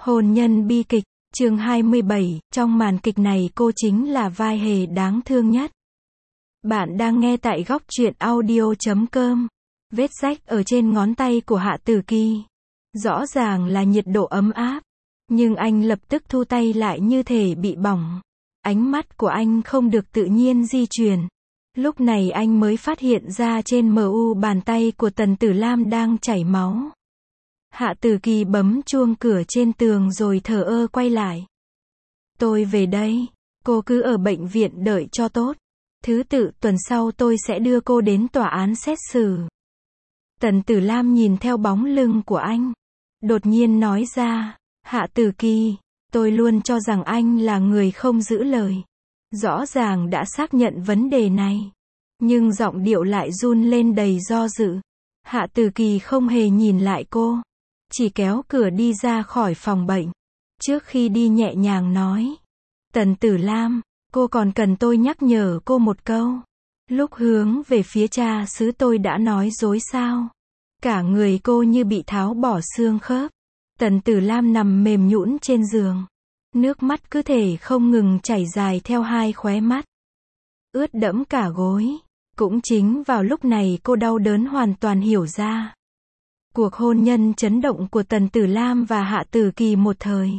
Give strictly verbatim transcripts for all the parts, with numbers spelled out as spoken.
Hôn nhân bi kịch, chương hai mươi bảy, trong màn kịch này cô chính là vai hề đáng thương nhất. Bạn đang nghe tại góc truyện audio chấm com. Vết rách ở trên ngón tay của Hạ Tử Kỳ. Rõ ràng là nhiệt độ ấm áp. Nhưng anh lập tức thu tay lại như thể bị bỏng. Ánh mắt của anh không được tự nhiên di chuyển. Lúc này anh mới phát hiện ra trên mu bàn tay của Tần Tử Lam đang chảy máu. Hạ Tử Kỳ bấm chuông cửa trên tường rồi thờ ơ quay lại. Tôi về đây. Cô cứ ở bệnh viện đợi cho tốt. Thứ tự tuần sau tôi sẽ đưa cô đến tòa án xét xử. Tần Tử Lam nhìn theo bóng lưng của anh. Đột nhiên nói ra, Hạ Tử Kỳ, tôi luôn cho rằng anh là người không giữ lời. Rõ ràng đã xác nhận vấn đề này. Nhưng giọng điệu lại run lên đầy do dự. Hạ Tử Kỳ không hề nhìn lại cô. Chỉ kéo cửa đi ra khỏi phòng bệnh. Trước khi đi nhẹ nhàng nói. Tần Tử Lam, cô còn cần tôi nhắc nhở cô một câu. Lúc hướng về phía cha xứ tôi đã nói dối sao? Cả người cô như bị tháo bỏ xương khớp. Tần Tử Lam nằm mềm nhũn trên giường. Nước mắt cứ thể không ngừng chảy dài theo hai khóe mắt. Ướt đẫm cả gối. Cũng chính vào lúc này cô đau đớn hoàn toàn hiểu ra. Cuộc hôn nhân chấn động của Tần Tử Lam và Hạ Tử Kỳ một thời.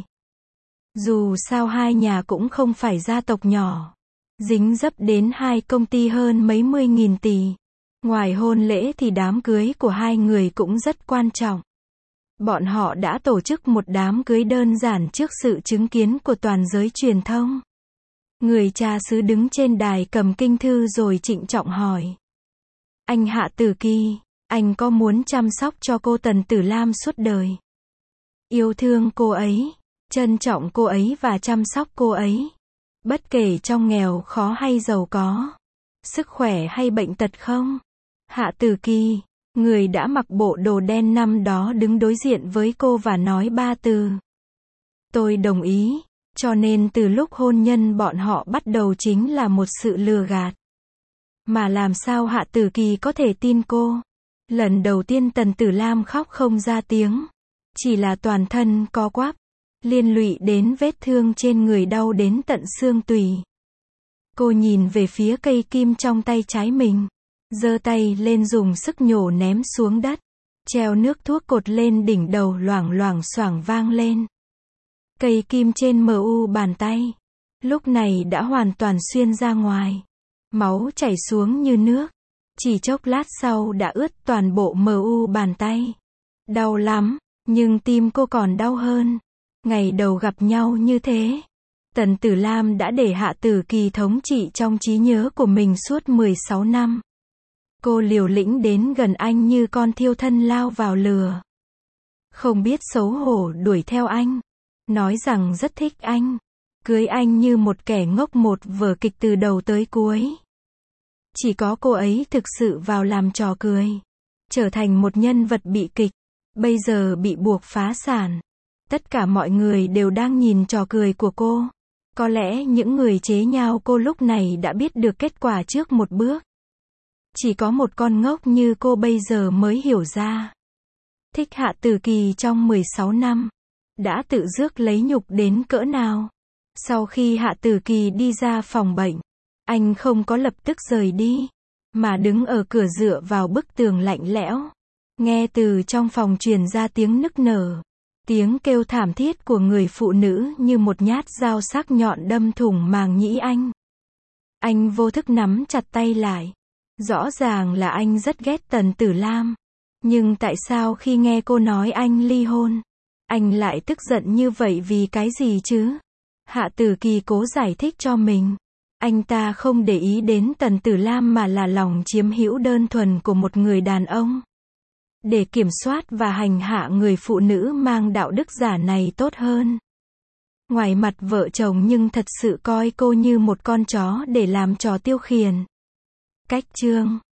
Dù sao hai nhà cũng không phải gia tộc nhỏ. Dính dấp đến hai công ty hơn mấy mươi nghìn tỷ. Ngoài hôn lễ thì đám cưới của hai người cũng rất quan trọng. Bọn họ đã tổ chức một đám cưới đơn giản trước sự chứng kiến của toàn giới truyền thông. Người cha xứ đứng trên đài cầm kinh thư rồi trịnh trọng hỏi. Anh Hạ Tử Kỳ, anh có muốn chăm sóc cho cô Tần Tử Lam suốt đời? Yêu thương cô ấy, trân trọng cô ấy và chăm sóc cô ấy. Bất kể trong nghèo khó hay giàu có, sức khỏe hay bệnh tật không? Hạ Tử Kỳ, người đã mặc bộ đồ đen năm đó đứng đối diện với cô và nói ba từ. Tôi đồng ý, cho nên từ lúc hôn nhân bọn họ bắt đầu chính là một sự lừa gạt. Mà làm sao Hạ Tử Kỳ có thể tin cô? Lần đầu tiên Tần Tử Lam khóc không ra tiếng. Chỉ là toàn thân co quắp. Liên lụy đến vết thương trên người đau đến tận xương tủy. Cô nhìn về phía cây kim trong tay trái mình. Giơ tay lên dùng sức nhổ ném xuống đất. Treo nước thuốc cột lên đỉnh đầu loảng loảng xoảng vang lên. Cây kim trên mu bàn tay. Lúc này đã hoàn toàn xuyên ra ngoài. Máu chảy xuống như nước. Chỉ chốc lát sau đã ướt toàn bộ mu bàn tay. Đau lắm, nhưng tim cô còn đau hơn. Ngày đầu gặp nhau như thế, Tần Tử Lam đã để Hạ Tử Kỳ thống trị trong trí nhớ của mình suốt mười sáu năm. Cô liều lĩnh đến gần anh như con thiêu thân lao vào lửa. Không biết xấu hổ đuổi theo anh. Nói rằng rất thích anh. Cưới anh như một kẻ ngốc, một vở kịch từ đầu tới cuối. Chỉ có cô ấy thực sự vào làm trò cười. Trở thành một nhân vật bị kịch. Bây giờ bị buộc phá sản. Tất cả mọi người đều đang nhìn trò cười của cô. Có lẽ những người chế nhạo cô lúc này đã biết được kết quả trước một bước. Chỉ có một con ngốc như cô bây giờ mới hiểu ra. Thích Hạ Tử Kỳ trong mười sáu năm. Đã tự rước lấy nhục đến cỡ nào. Sau khi Hạ Tử Kỳ đi ra phòng bệnh, anh không có lập tức rời đi. Mà đứng ở cửa dựa vào bức tường lạnh lẽo. Nghe từ trong phòng truyền ra tiếng nức nở. Tiếng kêu thảm thiết của người phụ nữ như một nhát dao sắc nhọn đâm thủng màng nhĩ anh. Anh vô thức nắm chặt tay lại. Rõ ràng là anh rất ghét Tần Tử Lam. Nhưng tại sao khi nghe cô nói anh ly hôn, anh lại tức giận như vậy vì cái gì chứ? Hạ Tử Kỳ cố giải thích cho mình. Anh ta không để ý đến Tần Tử Lam mà là lòng chiếm hữu đơn thuần của một người đàn ông. Để kiểm soát và hành hạ người phụ nữ mang đạo đức giả này tốt hơn. Ngoài mặt vợ chồng nhưng thật sự coi cô như một con chó để làm trò tiêu khiển. Cách chương